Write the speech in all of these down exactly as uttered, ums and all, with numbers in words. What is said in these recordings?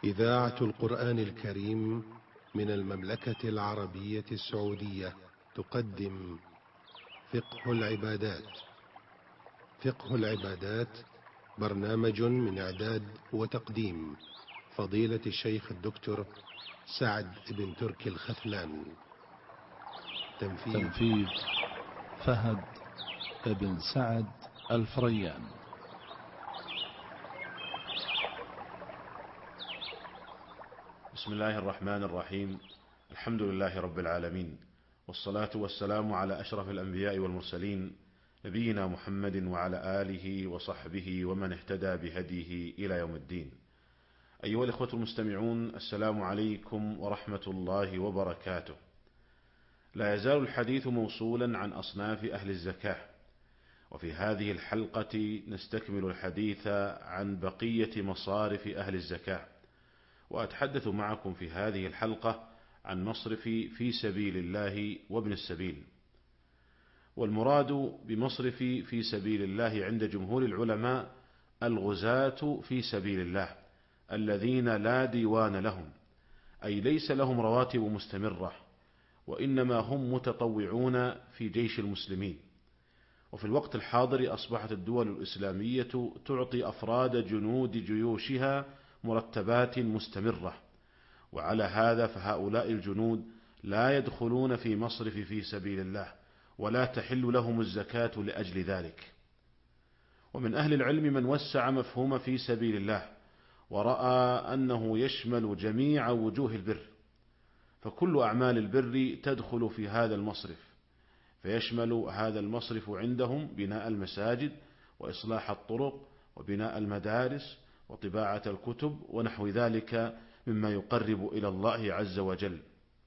إذاعة القرآن الكريم من المملكة العربية السعودية تقدم فقه العبادات. فقه العبادات برنامج من إعداد وتقديم فضيلة الشيخ الدكتور سعد بن تركي الخثلان. تنفيذ, تنفيذ فهد بن سعد الفريان. بسم الله الرحمن الرحيم. الحمد لله رب العالمين، والصلاة والسلام على أشرف الأنبياء والمرسلين، نبينا محمد وعلى آله وصحبه ومن اهتدى بهديه إلى يوم الدين. أيها الإخوة المستمعون، السلام عليكم ورحمة الله وبركاته. لا يزال الحديث موصولا عن أصناف أهل الزكاة، وفي هذه الحلقة نستكمل الحديث عن بقية مصارف أهل الزكاة، وأتحدث معكم في هذه الحلقة عن مصرف في سبيل الله وابن السبيل. والمراد بمصرف في سبيل الله عند جمهور العلماء الغزاة في سبيل الله الذين لا ديوان لهم، أي ليس لهم رواتب مستمرة، وإنما هم متطوعون في جيش المسلمين. وفي الوقت الحاضر أصبحت الدول الإسلامية تعطي أفراد جنود جيوشها مرتبات مستمرة، وعلى هذا فهؤلاء الجنود لا يدخلون في مصرف في سبيل الله، ولا تحل لهم الزكاة لأجل ذلك. ومن أهل العلم من وسع مفهوم في سبيل الله ورأى أنه يشمل جميع وجوه البر، فكل أعمال البر تدخل في هذا المصرف، فيشمل هذا المصرف عندهم بناء المساجد وإصلاح الطرق وبناء المدارس وطباعة الكتب ونحو ذلك مما يقرب إلى الله عز وجل.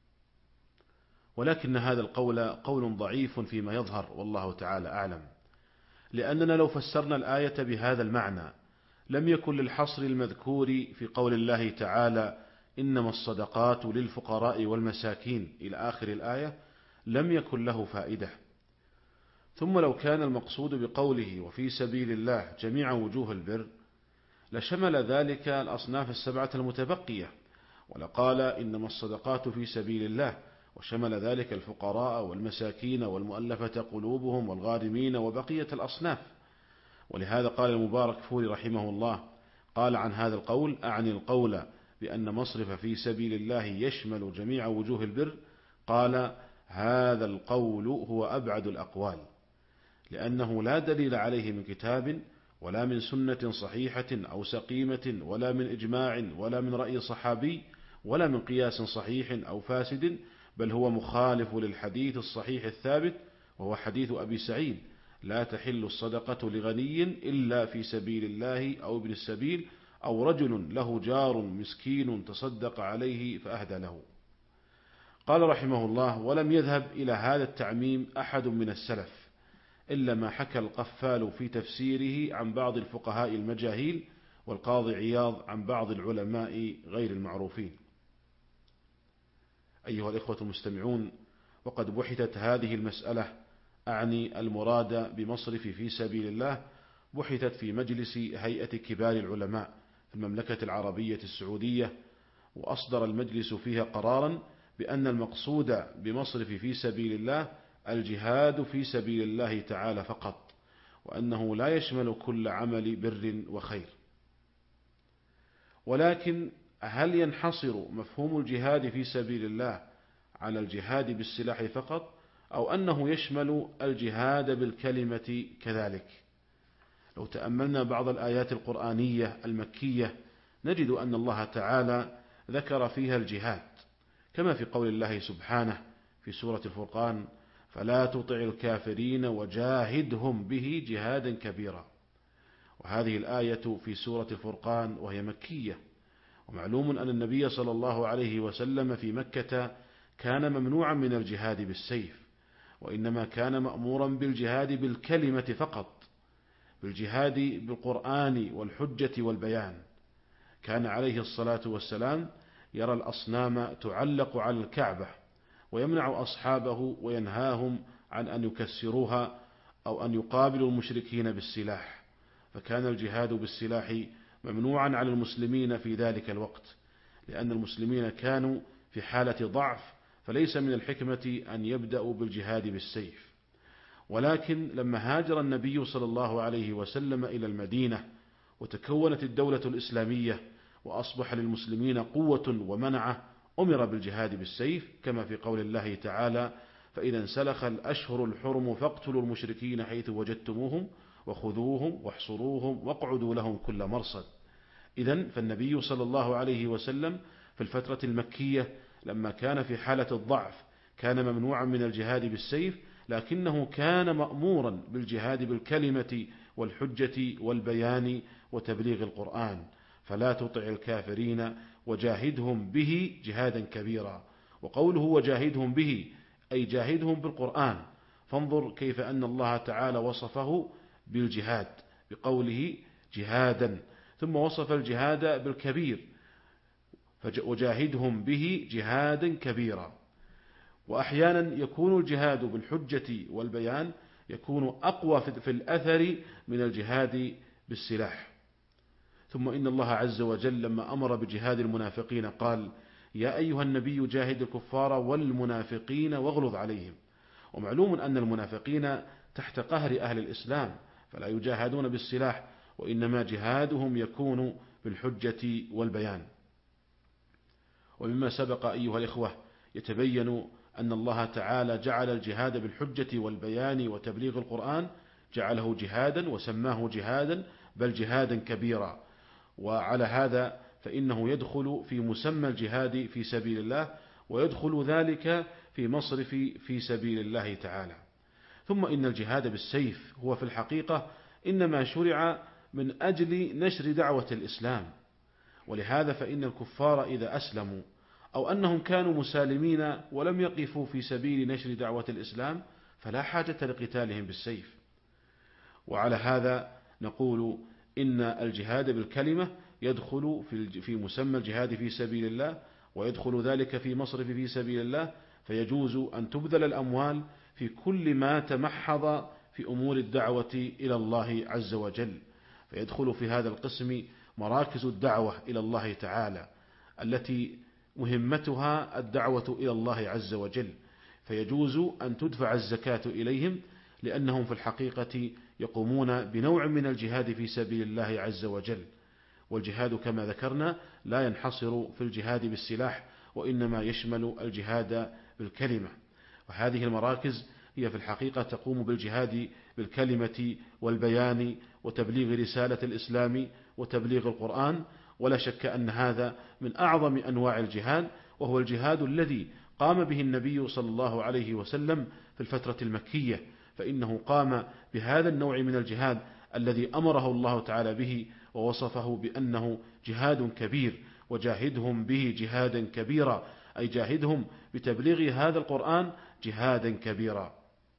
ولكن هذا القول قول ضعيف فيما يظهر، والله تعالى أعلم، لأننا لو فسرنا الآية بهذا المعنى لم يكن للحصر المذكور في قول الله تعالى إنما الصدقات للفقراء والمساكين إلى آخر الآية لم يكن له فائدة. ثم لو كان المقصود بقوله وفي سبيل الله جميع وجوه البر لشمل ذلك الأصناف السبعة المتبقية، ولقال إنما الصدقات في سبيل الله، وشمل ذلك الفقراء والمساكين والمؤلفة قلوبهم والغارمين وبقية الأصناف. ولهذا قال المبارك فوري رحمه الله قال عن هذا القول: أعني القول بأن مصرف في سبيل الله يشمل جميع وجوه البر، قال: هذا القول هو أبعد الأقوال، لأنه لا دليل عليه من كتاب ولا من سنة صحيحة أو سقيمة ولا من إجماع ولا من رأي صحابي ولا من قياس صحيح أو فاسد، بل هو مخالف للحديث الصحيح الثابت، وهو حديث أبي سعيد: لا تحل الصدقة لغني إلا في سبيل الله أو ابن السبيل أو رجل له جار مسكين تصدق عليه فأهدى له. قال رحمه الله: ولم يذهب إلى هذا التعميم أحد من السلف إلا ما حكى القفال في تفسيره عن بعض الفقهاء المجاهيل، والقاضي عياض عن بعض العلماء غير المعروفين. أيها الإخوة المستمعون، وقد بحثت هذه المسألة، أعني المراد بمصرف في سبيل الله، بحثت في مجلس هيئة كبار العلماء في المملكة العربية السعودية، وأصدر المجلس فيها قرارا بأن المقصود بمصرف في سبيل الله الجهاد في سبيل الله تعالى فقط، وأنه لا يشمل كل عمل بر وخير. ولكن هل ينحصر مفهوم الجهاد في سبيل الله على الجهاد بالسلاح فقط، أو أنه يشمل الجهاد بالكلمة كذلك؟ لو تأملنا بعض الآيات القرآنية المكية نجد أن الله تعالى ذكر فيها الجهاد، كما في قول الله سبحانه في سورة الفرقان: فلا تطع الكافرين وجاهدهم به جهادا كبيرا. وهذه الآية في سورة الفرقان وهي مكية، ومعلوم أن النبي صلى الله عليه وسلم في مكة كان ممنوعا من الجهاد بالسيف، وإنما كان مأمورا بالجهاد بالكلمة فقط، بالجهاد بالقرآن والحجة والبيان. كان عليه الصلاة والسلام يرى الأصنام تعلق على الكعبة ويمنع أصحابه وينهاهم عن أن يكسروها أو أن يقابلوا المشركين بالسلاح، فكان الجهاد بالسلاح ممنوعا على المسلمين في ذلك الوقت، لأن المسلمين كانوا في حالة ضعف، فليس من الحكمة أن يبدأوا بالجهاد بالسيف. ولكن لما هاجر النبي صلى الله عليه وسلم إلى المدينة وتكونت الدولة الإسلامية وأصبح للمسلمين قوة ومنعة، أمر بالجهاد بالسيف، كما في قول الله تعالى: فإذا انسلخ الأشهر الحرم فاقتلوا المشركين حيث وجدتموهم وخذوهم واحصروهم واقعدوا لهم كل مرصد. إذن فالنبي صلى الله عليه وسلم في الفترة المكية لما كان في حالة الضعف كان ممنوعا من الجهاد بالسيف، لكنه كان مأمورا بالجهاد بالكلمة والحجة والبيان وتبليغ القرآن. فلا تطع الكافرين وجاهدهم به جهادا كبيرا. وقوله وجاهدهم به أي جاهدهم بالقرآن. فانظر كيف أن الله تعالى وصفه بالجهاد بقوله جهادا، ثم وصف الجهاد بالكبير وجاهدهم به جهادا كبيرا. وأحيانا يكون الجهاد بالحجة والبيان يكون أقوى في الأثر من الجهاد بالسلاح. ثم إن الله عز وجل لما أمر بجهاد المنافقين قال: يا أيها النبي جاهد الكفار والمنافقين واغلظ عليهم. ومعلوم أن المنافقين تحت قهر أهل الإسلام، فلا يجاهدون بالسلاح، وإنما جهادهم يكون بالحجة والبيان. ومما سبق أيها الإخوة يتبين أن الله تعالى جعل الجهاد بالحجة والبيان وتبليغ القرآن جعله جهادا وسماه جهادا، بل جهادا كبيرا. وعلى هذا فإنه يدخل في مسمى الجهاد في سبيل الله، ويدخل ذلك في مصرف في سبيل الله تعالى. ثم إن الجهاد بالسيف هو في الحقيقة إنما شرع من أجل نشر دعوة الإسلام. ولهذا فإن الكفار إذا أسلموا أو أنهم كانوا مسالمين ولم يقفوا في سبيل نشر دعوة الإسلام فلا حاجة لقتالهم بالسيف. وعلى هذا نقول إن الجهاد بالكلمة يدخل في مسمى الجهاد في سبيل الله، ويدخل ذلك في مصرف في سبيل الله، فيجوز أن تبذل الأموال في كل ما تمحض في أمور الدعوة إلى الله عز وجل. فيدخل في هذا القسم مراكز الدعوة إلى الله تعالى التي مهمتها الدعوة إلى الله عز وجل، فيجوز أن تدفع الزكاة إليهم، لأنهم في الحقيقة يقومون بنوع من الجهاد في سبيل الله عز وجل. والجهاد كما ذكرنا لا ينحصر في الجهاد بالسلاح، وإنما يشمل الجهاد بالكلمة. وهذه المراكز هي في الحقيقة تقوم بالجهاد بالكلمة والبيان وتبليغ رسالة الإسلام وتبليغ القرآن. ولا شك أن هذا من أعظم أنواع الجهاد، وهو الجهاد الذي قام به النبي صلى الله عليه وسلم في الفترة المكية، فإنه قام بهذا النوع من الجهاد الذي أمره الله تعالى به ووصفه بأنه جهاد كبير. وجاهدهم به جهادا كبيرا، أي جاهدهم بتبليغ هذا القرآن جهادا كبيرا.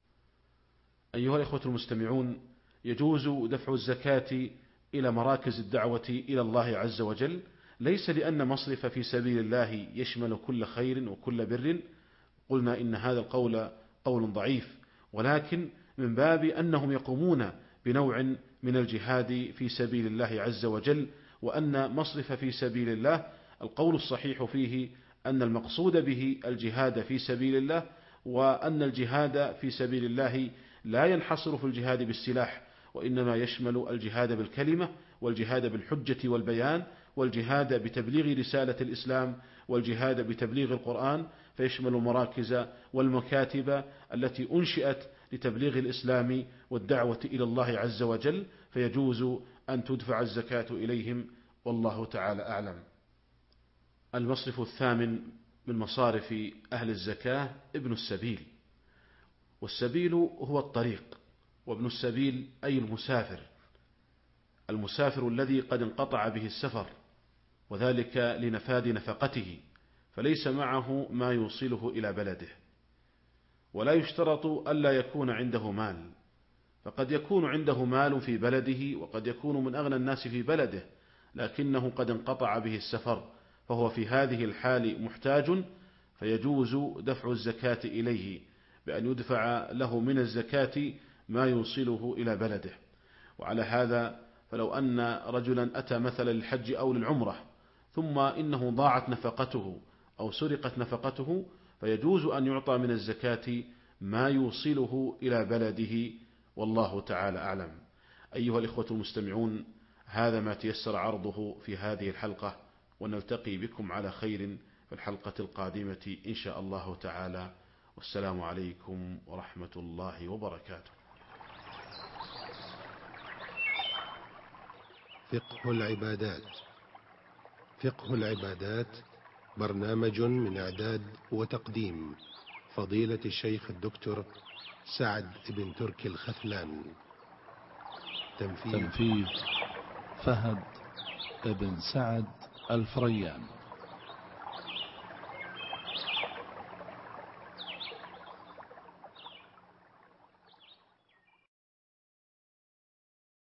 أيها الإخوة المستمعون، يجوز دفع الزكاة إلى مراكز الدعوة إلى الله عز وجل، ليس لأن مصرف في سبيل الله يشمل كل خير وكل بر، قلنا إن هذا القول قول ضعيف، ولكن من باب أنهم يقومون بنوع من الجهاد في سبيل الله عز وجل. وأن مصرف في سبيل الله القول الصحيح فيه أن المقصود به الجهاد في سبيل الله، وأن الجهاد في سبيل الله لا ينحصر في الجهاد بالسلاح، وإنما يشمل الجهاد بالكلمة والجهاد بالحجة والبيان والجهاد بتبليغ رسالة الإسلام والجهاد بتبليغ القرآن، فيشمل المراكز والمكاتب التي أنشئت لتبليغ الإسلام والدعوة إلى الله عز وجل، فيجوز أن تدفع الزكاة إليهم، والله تعالى أعلم. المصرف الثامن من مصارف أهل الزكاة ابن السبيل. والسبيل هو الطريق، وابن السبيل أي المسافر، المسافر الذي قد انقطع به السفر، وذلك لنفاد نفقته، فليس معه ما يوصله إلى بلده. ولا يشترط ألا يكون عنده مال، فقد يكون عنده مال في بلده وقد يكون من أغنى الناس في بلده، لكنه قد انقطع به السفر، فهو في هذه الحال محتاج، فيجوز دفع الزكاة إليه بأن يدفع له من الزكاة ما يوصله إلى بلده. وعلى هذا فلو أن رجلا أتى مثلا للحج أو للعمرة ثم إنه ضاعت نفقته أو سرقت نفقته، فيجوز أن يعطى من الزكاة ما يوصله إلى بلده، والله تعالى أعلم. أيها الإخوة المستمعون، هذا ما تيسر عرضه في هذه الحلقة، ونلتقي بكم على خير في الحلقة القادمة إن شاء الله تعالى، والسلام عليكم ورحمة الله وبركاته. فقه العبادات. فقه العبادات برنامج من إعداد وتقديم فضيلة الشيخ الدكتور سعد بن تركي الخثلان. تنفيذ فهد بن سعد الفريان.